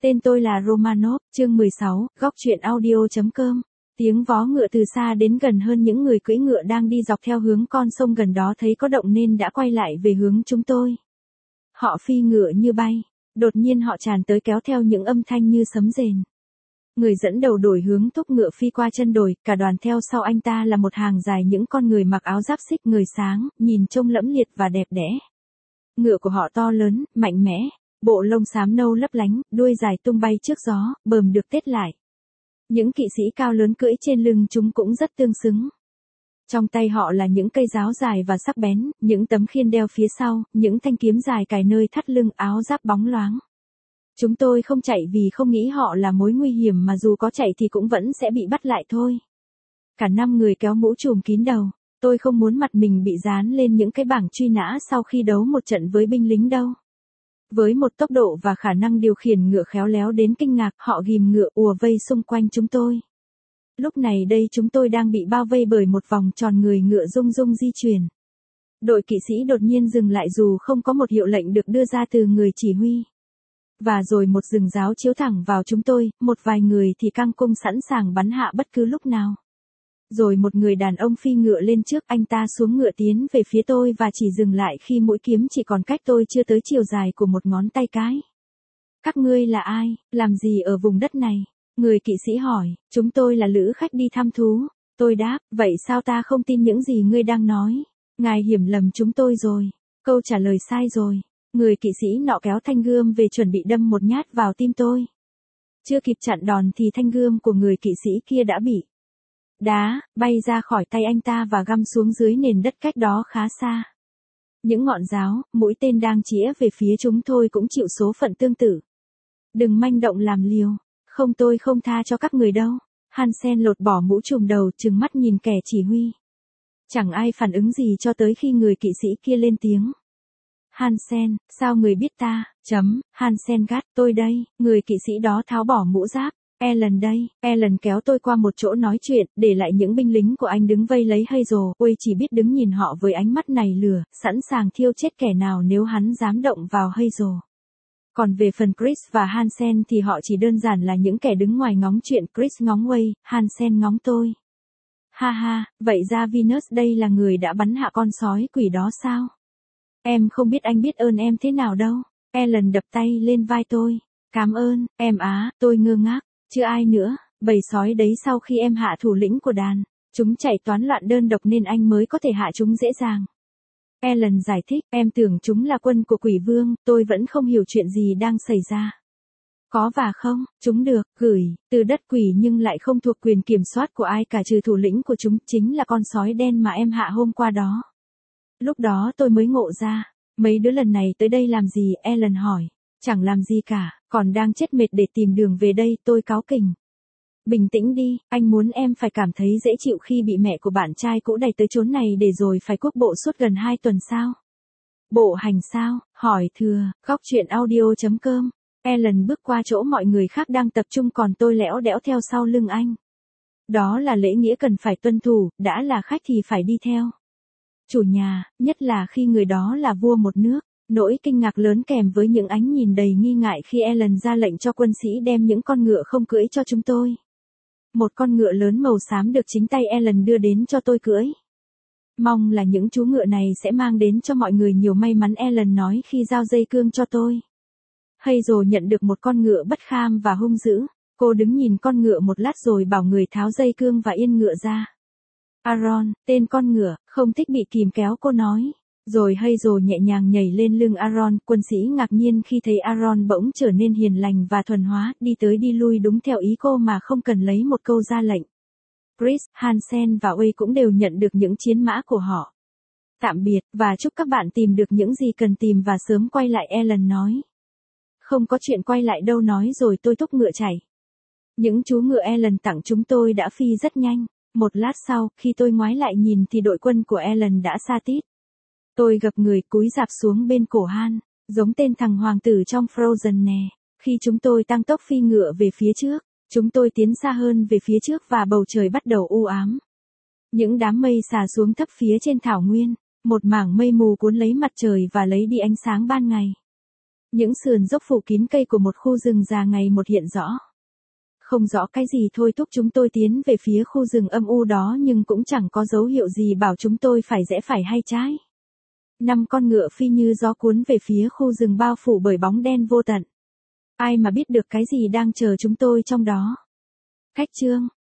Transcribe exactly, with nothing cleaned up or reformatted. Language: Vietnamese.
Tên tôi là Romanov, chương mười sáu, góc truyện audio chấm com. Tiếng vó ngựa từ xa đến gần hơn, những người cưỡi ngựa đang đi dọc theo hướng con sông gần đó thấy có động nên đã quay lại về hướng chúng tôi. Họ phi ngựa như bay, đột nhiên họ tràn tới kéo theo những âm thanh như sấm rền. Người dẫn đầu đổi hướng thúc ngựa phi qua chân đồi, cả đoàn theo sau anh ta là một hàng dài những con người mặc áo giáp xích người sáng, nhìn trông lẫm liệt và đẹp đẽ. Ngựa của họ to lớn, mạnh mẽ, bộ lông xám nâu lấp lánh, đuôi dài tung bay trước gió, bờm được tết lại. Những kỵ sĩ cao lớn cưỡi trên lưng chúng cũng rất tương xứng. Trong tay họ là những cây giáo dài và sắc bén, những tấm khiên đeo phía sau, những thanh kiếm dài cài nơi thắt lưng, áo giáp bóng loáng. Chúng tôi không chạy vì không nghĩ họ là mối nguy hiểm, mà dù có chạy thì cũng vẫn sẽ bị bắt lại thôi. Cả năm người kéo mũ trùm kín đầu, tôi không muốn mặt mình bị dán lên những cái bảng truy nã sau khi đấu một trận với binh lính đâu. Với một tốc độ và khả năng điều khiển ngựa khéo léo đến kinh ngạc, họ ghìm ngựa ùa vây xung quanh chúng tôi. Lúc này đây chúng tôi đang bị bao vây bởi một vòng tròn người ngựa rung rung di chuyển. Đội kỵ sĩ đột nhiên dừng lại dù không có một hiệu lệnh được đưa ra từ người chỉ huy. Và rồi một rừng giáo chiếu thẳng vào chúng tôi, một vài người thì căng cung sẵn sàng bắn hạ bất cứ lúc nào. Rồi một người đàn ông phi ngựa lên trước, anh ta xuống ngựa tiến về phía tôi và chỉ dừng lại khi mũi kiếm chỉ còn cách tôi chưa tới chiều dài của một ngón tay cái. Các ngươi là ai, làm gì ở vùng đất này? Người kỵ sĩ hỏi. Chúng tôi là lữ khách đi thăm thú. Tôi đáp, vậy sao ta không tin những gì ngươi đang nói? Ngài hiểu lầm chúng tôi rồi. Câu trả lời sai rồi. Người kỵ sĩ nọ kéo thanh gươm về chuẩn bị đâm một nhát vào tim tôi. Chưa kịp chặn đòn thì thanh gươm của người kỵ sĩ kia đã bị đá, bay ra khỏi tay anh ta và găm xuống dưới nền đất cách đó khá xa. Những ngọn giáo, mũi tên đang chĩa về phía chúng tôi cũng chịu số phận tương tự. Đừng manh động làm liều. Không, tôi không tha cho các người đâu. Hansen lột bỏ mũ trùm đầu, trừng mắt nhìn kẻ chỉ huy. Chẳng ai phản ứng gì cho tới khi người kỵ sĩ kia lên tiếng. Hansen, sao người biết ta? Chấm, Hansen gắt, tôi đây. Người kỵ sĩ đó tháo bỏ mũ giáp. Alan đây. Alan kéo tôi qua một chỗ nói chuyện, để lại những binh lính của anh đứng vây lấy Hazel. Ôi chỉ biết đứng nhìn họ với ánh mắt này lừa, sẵn sàng thiêu chết kẻ nào nếu hắn dám động vào Hazel. Còn về phần Chris và Hansen thì họ chỉ đơn giản là những kẻ đứng ngoài ngóng chuyện. Chris ngóng Way, Hansen ngóng tôi. Ha ha, vậy ra Venus đây là người đã bắn hạ con sói quỷ đó sao? Em không biết anh biết ơn em thế nào đâu. Alan đập tay lên vai tôi. Cảm ơn, em á, tôi ngơ ngác. Chứ ai nữa, bầy sói đấy sau khi em hạ thủ lĩnh của đàn, chúng chạy toán loạn đơn độc nên anh mới có thể hạ chúng dễ dàng. Alan giải thích, em tưởng chúng là quân của quỷ vương, tôi vẫn không hiểu chuyện gì đang xảy ra. Có và không, chúng được gửi từ đất quỷ nhưng lại không thuộc quyền kiểm soát của ai cả trừ thủ lĩnh của chúng, chính là con sói đen mà em hạ hôm qua đó. Lúc đó tôi mới ngộ ra, mấy đứa lần này tới đây làm gì? Alan hỏi. Chẳng làm gì cả, còn đang chết mệt để tìm đường về đây, tôi cáu kỉnh. Bình tĩnh đi, anh muốn em phải cảm thấy dễ chịu khi bị mẹ của bạn trai cũ đẩy tới chốn này để rồi phải quốc bộ suốt gần hai tuần sao? Bộ hành sao? Hỏi thừa, góc truyện audio chấm com. Alan bước qua chỗ mọi người khác đang tập trung còn tôi lẽo đẽo theo sau lưng anh. Đó là lễ nghĩa cần phải tuân thủ, đã là khách thì phải đi theo. Chủ nhà, nhất là khi người đó là vua một nước. Nỗi kinh ngạc lớn kèm với những ánh nhìn đầy nghi ngại khi Alan ra lệnh cho quân sĩ đem những con ngựa không cưỡi cho chúng tôi. Một con ngựa lớn màu xám được chính tay Alan đưa đến cho tôi cưỡi. Mong là những chú ngựa này sẽ mang đến cho mọi người nhiều may mắn, Alan nói khi giao dây cương cho tôi. Hazel nhận được một con ngựa bất kham và hung dữ. Cô đứng nhìn con ngựa một lát rồi bảo người tháo dây cương và yên ngựa ra. Aaron, tên con ngựa, không thích bị kìm kéo, cô nói. Rồi Hazel nhẹ nhàng nhảy lên lưng Aaron, quân sĩ ngạc nhiên khi thấy Aaron bỗng trở nên hiền lành và thuần hóa, đi tới đi lui đúng theo ý cô mà không cần lấy một câu ra lệnh. Chris, Hansen và Way cũng đều nhận được những chiến mã của họ. Tạm biệt, và chúc các bạn tìm được những gì cần tìm và sớm quay lại, Alan nói. Không có chuyện quay lại đâu, nói rồi tôi thúc ngựa chạy. Những chú ngựa Alan tặng chúng tôi đã phi rất nhanh. Một lát sau, khi tôi ngoái lại nhìn thì đội quân của Alan đã xa tít. Tôi gập người cúi rạp xuống bên cổ Han, giống tên thằng hoàng tử trong Frozen nè. Khi chúng tôi tăng tốc phi ngựa về phía trước, chúng tôi tiến xa hơn về phía trước và bầu trời bắt đầu u ám. Những đám mây xà xuống thấp phía trên thảo nguyên, một mảng mây mù cuốn lấy mặt trời và lấy đi ánh sáng ban ngày. Những sườn dốc phủ kín cây của một khu rừng già ngày một hiện rõ. Không rõ cái gì thôi thúc chúng tôi tiến về phía khu rừng âm u đó nhưng cũng chẳng có dấu hiệu gì bảo chúng tôi phải rẽ phải hay trái. Năm con ngựa phi như gió cuốn về phía khu rừng bao phủ bởi bóng đen vô tận. Ai mà biết được cái gì đang chờ chúng tôi trong đó. Cách chương